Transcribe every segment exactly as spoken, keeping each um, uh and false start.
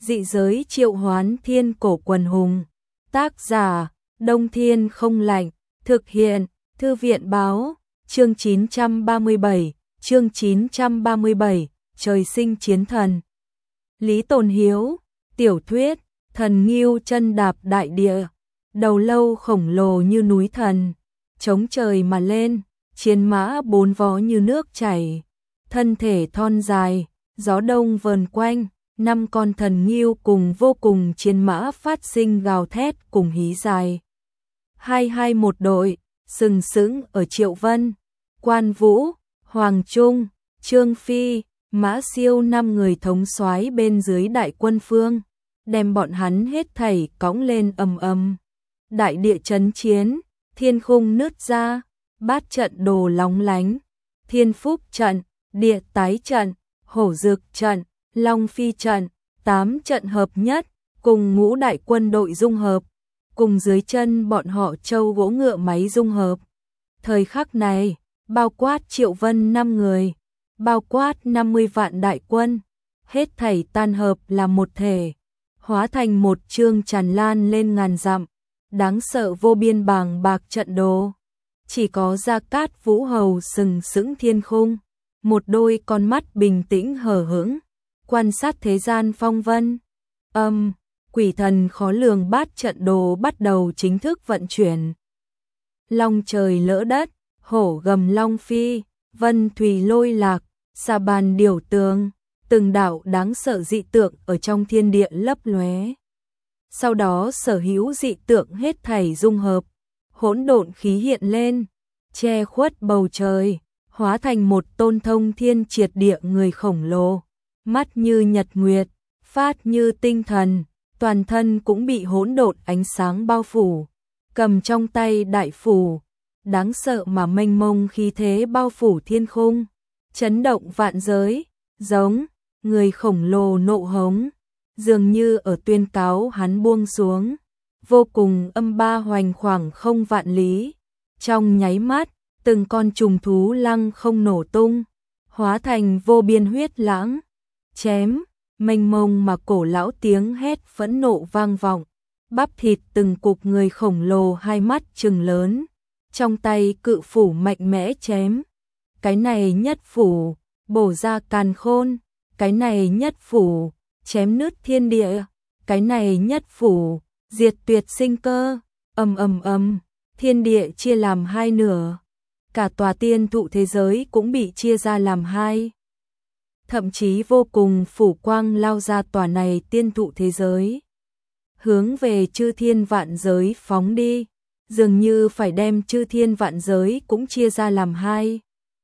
Dị giới triệu hoán thiên cổ quần hùng. Tác giả, Đông Thiên Không Lạnh. Thực hiện, Thư viện Báo. Chương chín trăm ba mươi bảy, chương chín trăm ba mươi bảy, trời sinh chiến thần. Lý Tồn Hiếu, tiểu thuyết, thần ngưu chân đạp đại địa, đầu lâu khổng lồ như núi thần, chống trời mà lên, chiến mã bốn vó như nước chảy, thân thể thon dài, gió đông vờn quanh, năm con thần ngưu cùng vô cùng chiến mã phát sinh gào thét cùng hí dài. Hai hai một đội, sừng sững ở Triệu Vân, Quan Vũ, Hoàng Trung, Trương Phi, Mã Siêu năm người thống soái bên dưới đại quân phương, đem bọn hắn hết thảy cõng lên ầm ầm. Đại địa chấn chiến, thiên khung nứt ra, bát trận đồ lóng lánh, thiên phúc trận, địa tái trận, hổ dực trận, long phi trận, tám trận hợp nhất, cùng ngũ đại quân đội dung hợp, cùng dưới chân bọn họ châu gỗ ngựa máy dung hợp. Thời khắc này, bao quát Triệu Vân năm người, bao quát năm mươi vạn đại quân, hết thảy tan hợp là một thể, hóa thành một chương tràn lan lên ngàn dặm, đáng sợ vô biên bàng bạc trận đồ. Chỉ có Gia Cát Vũ Hầu sừng sững thiên khung, một đôi con mắt bình tĩnh hờ hững, quan sát thế gian phong vân. Âm, quỷ thần khó lường bát trận đồ bắt đầu chính thức vận chuyển. Long trời lỡ đất, hổ gầm long phi, vân thủy lôi lạc, sa bàn điểu tường, từng đạo đáng sợ dị tượng ở trong thiên địa lấp lóe. Sau đó sở hữu dị tượng hết thảy dung hợp, hỗn độn khí hiện lên, che khuất bầu trời, hóa thành một tôn thông thiên triệt địa người khổng lồ, mắt như nhật nguyệt, phát như tinh thần, toàn thân cũng bị hỗn độn ánh sáng bao phủ, cầm trong tay đại phủ, đáng sợ mà mênh mông khí thế bao phủ thiên khung, chấn động vạn giới, giống người khổng lồ nộ hống, dường như ở tuyên cáo hắn buông xuống, vô cùng âm ba hoành khoảng không vạn lý. Trong nháy mắt, từng con trùng thú lăng không nổ tung, hóa thành vô biên huyết lãng, chém, mênh mông mà cổ lão tiếng hét phẫn nộ vang vọng, bắp thịt từng cục người khổng lồ hai mắt trừng lớn, trong tay cự phủ mạnh mẽ chém. Cái này nhất phủ, bổ ra càn khôn, cái này nhất phủ, chém nứt thiên địa, cái này nhất phủ, diệt tuyệt sinh cơ. Ầm ầm ầm, thiên địa chia làm hai nửa, cả tòa tiên thụ thế giới cũng bị chia ra làm hai. Thậm chí vô cùng phủ quang lao ra tòa này tiên thụ thế giới, hướng về chư thiên vạn giới phóng đi, dường như phải đem chư thiên vạn giới cũng chia ra làm hai.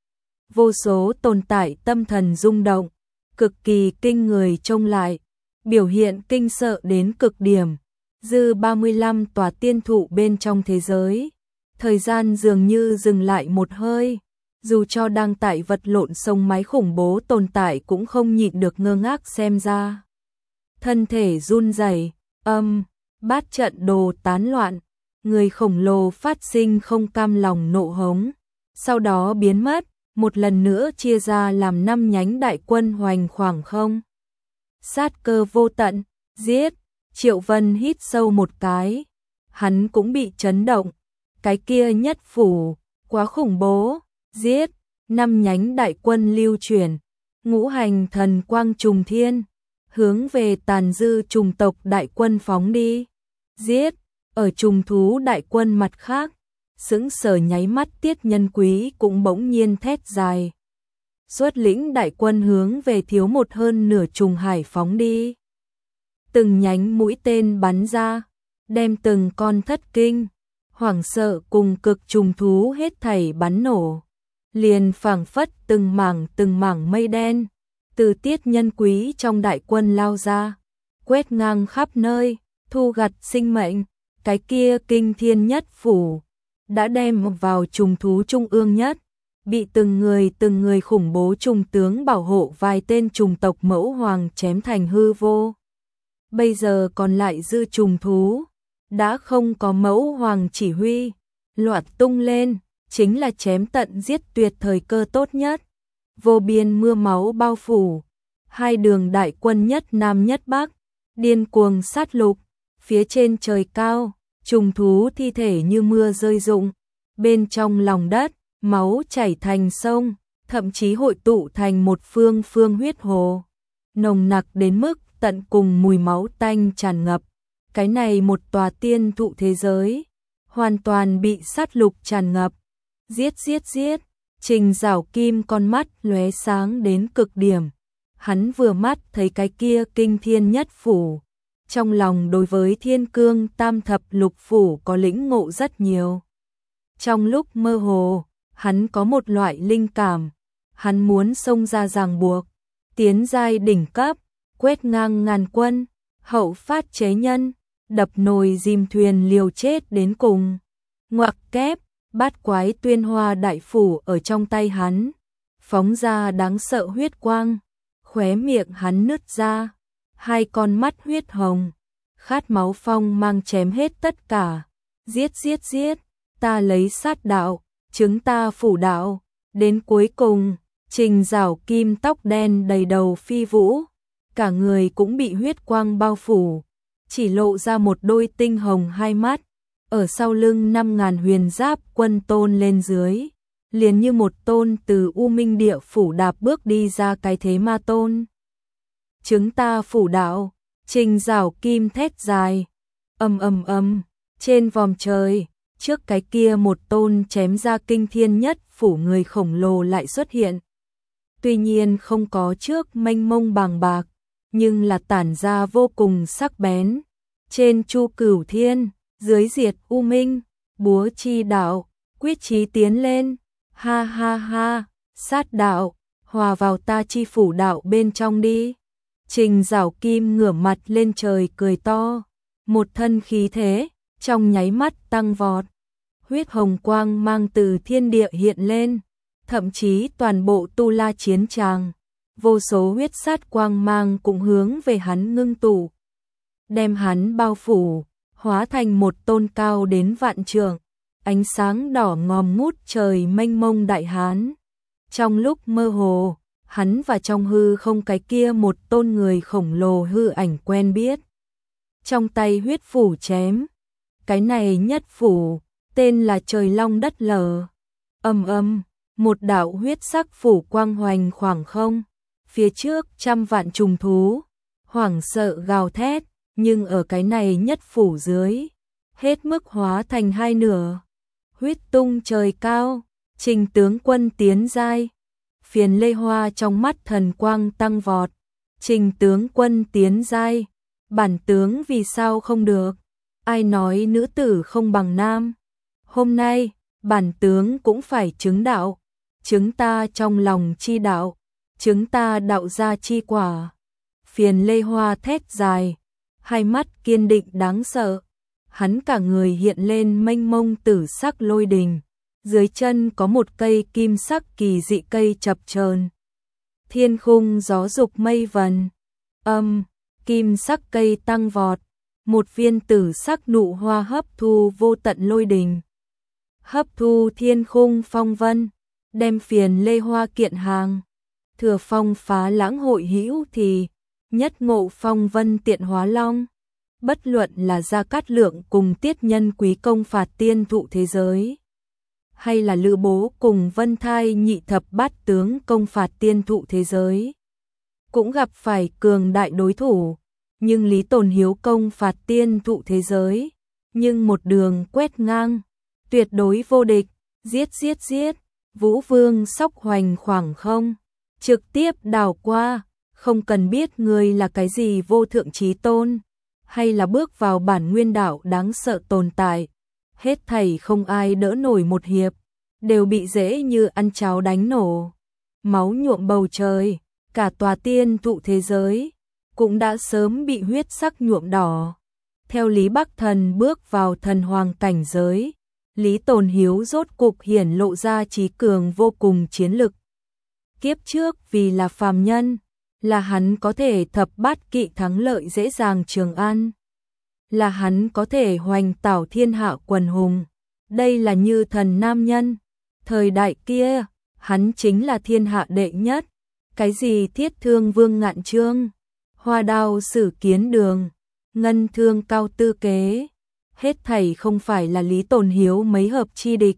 Vô số tồn tại tâm thần rung động, cực kỳ kinh người trông lại, biểu hiện kinh sợ đến cực điểm. Dư ba mươi lăm tòa tiên thụ bên trong thế giới, thời gian dường như dừng lại một hơi, dù cho đang tại vật lộn sông máy khủng bố tồn tại cũng không nhịn được ngơ ngác xem ra. Thân thể run rẩy, âm, bát trận đồ tán loạn, người khổng lồ phát sinh không cam lòng nộ hống, sau đó biến mất, một lần nữa chia ra làm năm nhánh đại quân hoành khoảng không. Sát cơ vô tận, giết. Triệu Vân hít sâu một cái, hắn cũng bị chấn động, cái kia nhất phủ, quá khủng bố, giết, năm nhánh đại quân lưu chuyển, ngũ hành thần quang trùng thiên, hướng về tàn dư trùng tộc đại quân phóng đi, giết, ở trùng thú đại quân mặt khác, sững sờ nháy mắt Tiết Nhân Quý cũng bỗng nhiên thét dài. Xuất lĩnh đại quân hướng về thiếu một hơn nửa trùng hải phóng đi. Từng nhánh mũi tên bắn ra, đem từng con thất kinh, hoảng sợ cùng cực trùng thú hết thảy bắn nổ. Liền phảng phất từng mảng từng mảng mây đen, từ Tiết Nhân Quý trong đại quân lao ra, quét ngang khắp nơi, thu gặt sinh mệnh, cái kia kinh thiên nhất phủ, đã đem vào trùng thú trung ương nhất, bị từng người từng người khủng bố trùng tướng bảo hộ vài tên trùng tộc mẫu hoàng chém thành hư vô. Bây giờ còn lại dư trùng thú, đã không có mẫu hoàng chỉ huy, loạt tung lên, chính là chém tận giết tuyệt thời cơ tốt nhất. Vô biên mưa máu bao phủ, hai đường đại quân nhất nam nhất bắc, điên cuồng sát lục, phía trên trời cao, trùng thú thi thể như mưa rơi rụng, bên trong lòng đất, máu chảy thành sông, thậm chí hội tụ thành một phương phương huyết hồ, nồng nặc đến mức tận cùng mùi máu tanh tràn ngập. Cái này một tòa tiên thụ thế giới, hoàn toàn bị sát lục tràn ngập. Giết giết giết, Trình Giảo Kim con mắt lóe sáng đến cực điểm. Hắn vừa mắt thấy cái kia kinh thiên nhất phủ, trong lòng đối với thiên cương tam thập lục phủ có lĩnh ngộ rất nhiều. Trong lúc mơ hồ, hắn có một loại linh cảm, hắn muốn xông ra ràng buộc, tiến giai đỉnh cấp, quét ngang ngàn quân, hậu phát chế nhân, đập nồi dìm thuyền liều chết đến cùng. Ngoặc kép, bát quái tuyên hoa đại phủ ở trong tay hắn, phóng ra đáng sợ huyết quang, khóe miệng hắn nứt ra, hai con mắt huyết hồng, khát máu phong mang chém hết tất cả. Giết giết giết, ta lấy sát đạo, chứng ta phủ đạo. Đến cuối cùng, Trình Giảo Kim tóc đen đầy đầu phi vũ, cả người cũng bị huyết quang bao phủ, chỉ lộ ra một đôi tinh hồng hai mắt, ở sau lưng năm ngàn huyền giáp quân tôn lên dưới, liền như một tôn từ U Minh địa phủ đạp bước đi ra cái thế ma tôn. Chứng ta phủ đạo, Trình Giảo Kim thét dài, ầm ầm ầm, trên vòm trời, trước cái kia một tôn chém ra kinh thiên nhất phủ người khổng lồ lại xuất hiện. Tuy nhiên không có trước mênh mông bàng bạc, nhưng là tản ra vô cùng sắc bén. Trên Chu Cửu Thiên, dưới diệt U Minh, búa chi đạo, quyết chí tiến lên, ha ha ha, sát đạo, hòa vào ta chi phủ đạo bên trong đi. Trình Giảo Kim ngửa mặt lên trời cười to, một thân khí thế, trong nháy mắt tăng vọt. Huyết hồng quang mang từ thiên địa hiện lên, thậm chí toàn bộ tu la chiến tràng, vô số huyết sát quang mang cũng hướng về hắn ngưng tụ, đem hắn bao phủ, hóa thành một tôn cao đến vạn trượng, ánh sáng đỏ ngòm ngút trời mênh mông đại hán. Trong lúc mơ hồ, hắn và trong hư không cái kia một tôn người khổng lồ hư ảnh quen biết. Trong tay huyết phủ chém, cái này nhất phủ, tên là Trời Long Đất Lở. Ầm ầm, một đạo huyết sắc phủ quang hoành khoảng không, phía trước trăm vạn trùng thú, hoảng sợ gào thét, nhưng ở cái này nhất phủ dưới, hết mức hóa thành hai nửa. Huyết tung trời cao, Trình tướng quân tiến giai. Phiền Lê Hoa trong mắt thần quang tăng vọt. Trình tướng quân tiến giai, bản tướng vì sao không được? Ai nói nữ tử không bằng nam? Hôm nay, bản tướng cũng phải chứng đạo, chứng ta trong lòng chi đạo, chứng ta đạo ra chi quả. Phiền Lê Hoa thét dài, hai mắt kiên định đáng sợ. Hắn cả người hiện lên mênh mông tử sắc lôi đình, dưới chân có một cây kim sắc kỳ dị cây chập chờn. Thiên khung gió dục mây vần, âm, kim sắc cây tăng vọt, một viên tử sắc nụ hoa hấp thu vô tận lôi đình, hấp thu thiên khung phong vân, đem Phiền Lê Hoa kiện hàng. Thừa phong phá lãng hội hữu thì nhất ngộ phong vân tiện hóa long. Bất luận là Gia Cát Lượng cùng Tiết Nhân Quý công phạt tiên thụ thế giới, hay là Lữ Bố cùng Vân Thai nhị thập bát tướng công phạt tiên thụ thế giới, cũng gặp phải cường đại đối thủ, nhưng Lý Tồn Hiếu công phạt tiên thụ thế giới, nhưng một đường quét ngang, tuyệt đối vô địch, giết giết giết, Vũ Vương sóc hoành khoảng không, trực tiếp đảo qua, không cần biết người là cái gì vô thượng chí tôn, hay là bước vào bản nguyên đạo đáng sợ tồn tại, hết thảy không ai đỡ nổi một hiệp, đều bị dễ như ăn cháo đánh nổ. Máu nhuộm bầu trời, cả tòa tiên thụ thế giới cũng đã sớm bị huyết sắc nhuộm đỏ. Theo Lý Bắc Thần bước vào thần hoàng cảnh giới, Lý Tồn Hiếu rốt cục hiển lộ ra trí cường vô cùng chiến lực. Kiếp trước vì là phàm nhân, là hắn có thể thập bát kỵ thắng lợi dễ dàng Trường An, là hắn có thể hoành tảo thiên hạ quần hùng, đây là như thần nam nhân. Thời đại kia, hắn chính là thiên hạ đệ nhất, cái gì thiết thương vương ngạn trương, hoa đao sử kiến đường, ngân thương cao tư kế, hết thảy không phải là Lý Tồn Hiếu mấy hợp chi địch.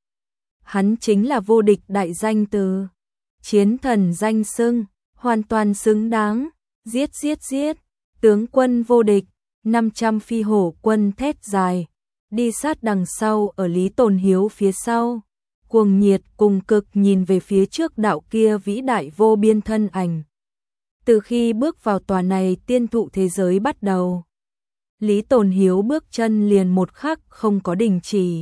Hắn chính là vô địch đại danh từ, chiến thần danh xưng, hoàn toàn xứng đáng, giết giết giết, tướng quân vô địch, năm trăm phi hổ quân thét dài, đi sát đằng sau ở Lý Tồn Hiếu phía sau, cuồng nhiệt cùng cực nhìn về phía trước đạo kia vĩ đại vô biên thân ảnh. Từ khi bước vào tòa này tiên thụ thế giới bắt đầu, Lý Tồn Hiếu bước chân liền một khắc không có đình chỉ.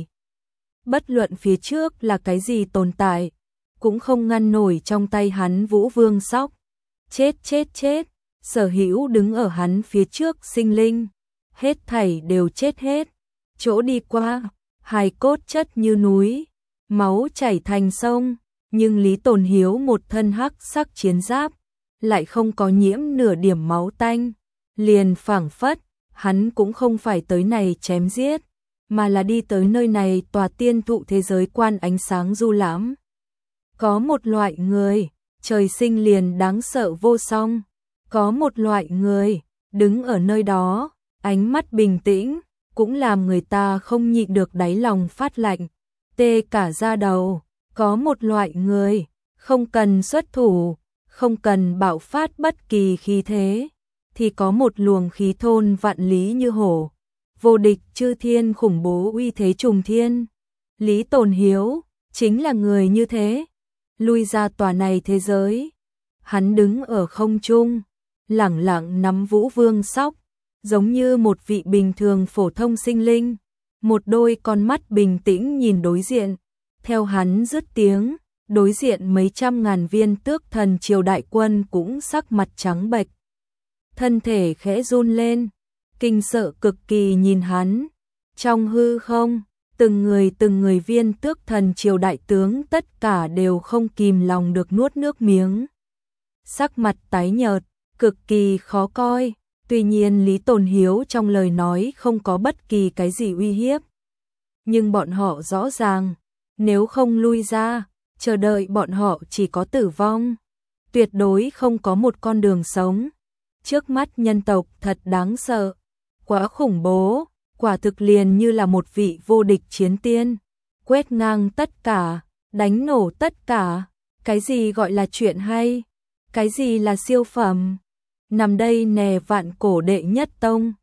Bất luận phía trước là cái gì tồn tại, cũng không ngăn nổi trong tay hắn Vũ Vương Sóc. Chết chết chết, sở hữu đứng ở hắn phía trước sinh linh, hết thảy đều chết hết. Chỗ đi qua, hài cốt chất như núi, máu chảy thành sông, nhưng Lý Tồn Hiếu một thân hắc sắc chiến giáp, lại không có nhiễm nửa điểm máu tanh, liền phảng phất, hắn cũng không phải tới này chém giết, mà là đi tới nơi này tòa tiên thụ thế giới quan ánh sáng du lãm. Có một loại người, trời sinh liền đáng sợ vô song, có một loại người, đứng ở nơi đó, ánh mắt bình tĩnh, cũng làm người ta không nhịn được đáy lòng phát lạnh, tê cả da đầu, có một loại người, không cần xuất thủ, không cần bạo phát bất kỳ khí thế, thì có một luồng khí thôn vạn lý như hổ, vô địch chư thiên khủng bố uy thế trùng thiên. Lý Tồn Hiếu, chính là người như thế, lui ra tòa này thế giới. Hắn đứng ở không trung, lẳng lặng nắm Vũ Vương Sóc, giống như một vị bình thường phổ thông sinh linh, một đôi con mắt bình tĩnh nhìn đối diện. Theo hắn dứt tiếng, đối diện mấy trăm ngàn viên tước thần triều đại quân cũng sắc mặt trắng bệch, thân thể khẽ run lên, kinh sợ cực kỳ nhìn hắn. Trong hư không, từng người từng người viên tước thần triều đại tướng tất cả đều không kìm lòng được nuốt nước miếng. Sắc mặt tái nhợt, cực kỳ khó coi, tuy nhiên Lý Tồn Hiếu trong lời nói không có bất kỳ cái gì uy hiếp. Nhưng bọn họ rõ ràng, nếu không lui ra, chờ đợi bọn họ chỉ có tử vong, tuyệt đối không có một con đường sống. Trước mắt nhân tộc thật đáng sợ, quá khủng bố, quả thực liền như là một vị vô địch chiến tiên, quét ngang tất cả, đánh nổ tất cả. Cái gì gọi là chuyện hay, cái gì là siêu phẩm, nằm đây nè vạn cổ đệ nhất tông,